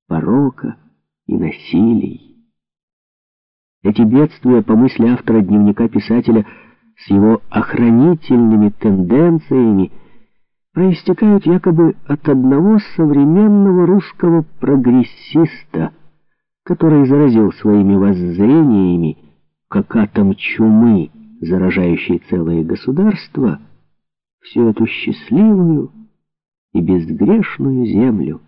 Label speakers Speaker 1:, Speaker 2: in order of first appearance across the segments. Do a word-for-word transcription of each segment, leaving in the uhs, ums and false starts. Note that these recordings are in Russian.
Speaker 1: порока и насилий. Эти бедствия, по мысли автора дневника писателя, с его охранительными тенденциями, проистекают якобы от одного современного русского прогрессиста, который заразил своими воззрениями, как атом чумы, заражающий целое государство, всю эту счастливую и безгрешную землю.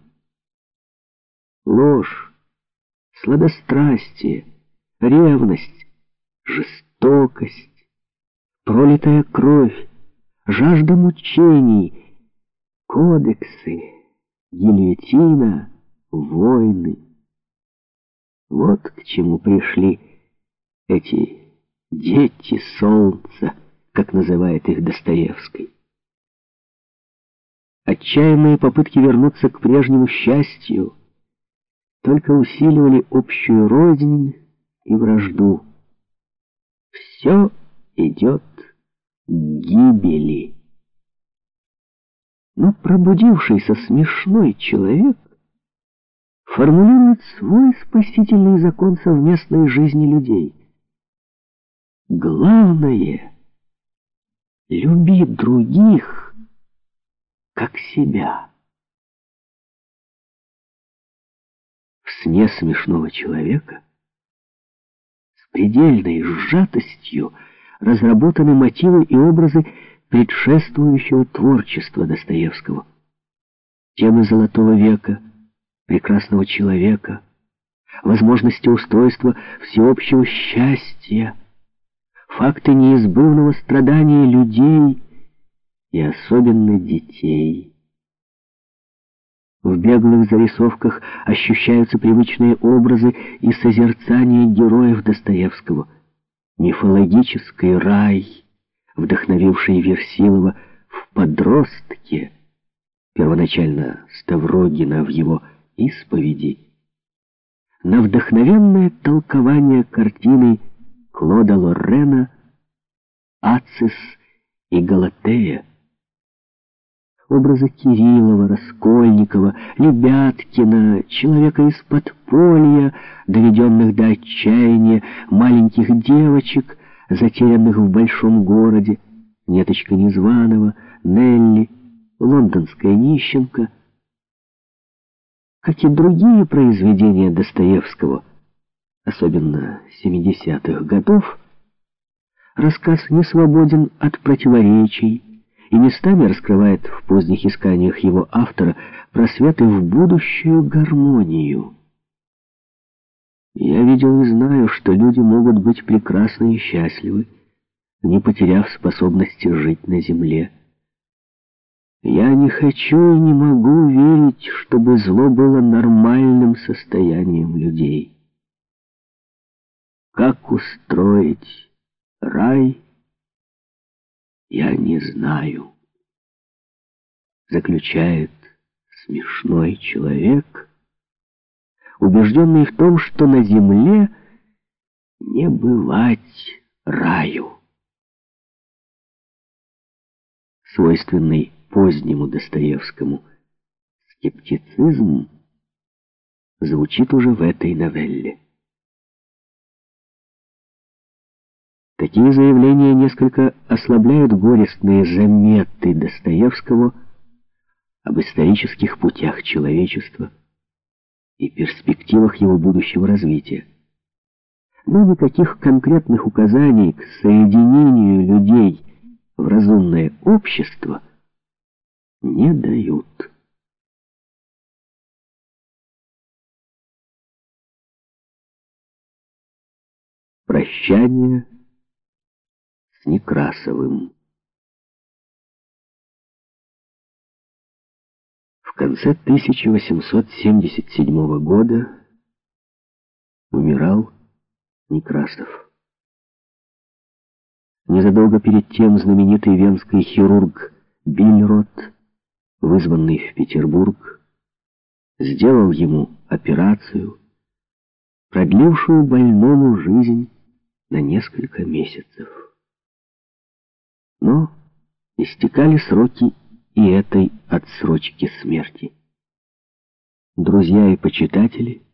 Speaker 1: Ложь, сладострастие, ревность, жестокость, пролитая кровь, жажда мучений, кодексы, гильотина, войны. Вот к чему пришли эти дети солнца, как называет их Достоевский. Отчаянные попытки вернуться к прежнему счастью только усиливали общую рознь и вражду. Все идет к гибели. Но пробудившийся смешной человек формулирует свой спасительный закон совместной жизни людей. Главное — люби других, как себя. В сне смешного человека с предельной сжатостью разработаны мотивы и образы предшествующего творчества Достоевского. Темы Золотого века, прекрасного человека, возможности устройства всеобщего счастья, факты неизбывного страдания людей и особенно детей. В беглых зарисовках ощущаются привычные образы и созерцания героев Достоевского. Мифологический рай, вдохновивший Версилова в «Подростке», первоначально Ставрогина в его «Исповеди», на вдохновенное толкование картины Клода Лоррена «Ацис и Галатея». Образы Кириллова, Раскольникова, Лебяткина, человека из подполья, доведенных до отчаяния, маленьких девочек, затерянных в большом городе, Неточка Незваного, Нелли, лондонская нищенка. Как и другие произведения Достоевского, особенно семидесятых годов, рассказ не свободен от противоречий и местами раскрывает в поздних исканиях его автора просветы в будущую гармонию. Я видел и знаю, что люди могут быть прекрасны и счастливы, не потеряв способности жить на земле. Я не хочу и не могу верить, чтобы зло было нормальным состоянием людей. Как устроить рай, я не знаю, заключает смешной человек, убежденный в том, что на земле не бывать раю. Свойственный позднему Достоевскому скептицизм звучит уже в этой новелле. Такие заявления несколько ослабляют горестные заметы Достоевского об исторических путях человечества и перспективах его будущего развития. Но никаких конкретных указаний к соединению людей в разумное общество не дают. Прощание с Некрасовым. В конце тысяча восемьсот семьдесят седьмого года умирал Некрасов. Незадолго перед тем знаменитый венский хирург Бильрот, вызванный в Петербург, сделал ему операцию, продлившую больному жизнь на несколько месяцев. Но истекали сроки и этой отсрочки смерти. друзья и почитатели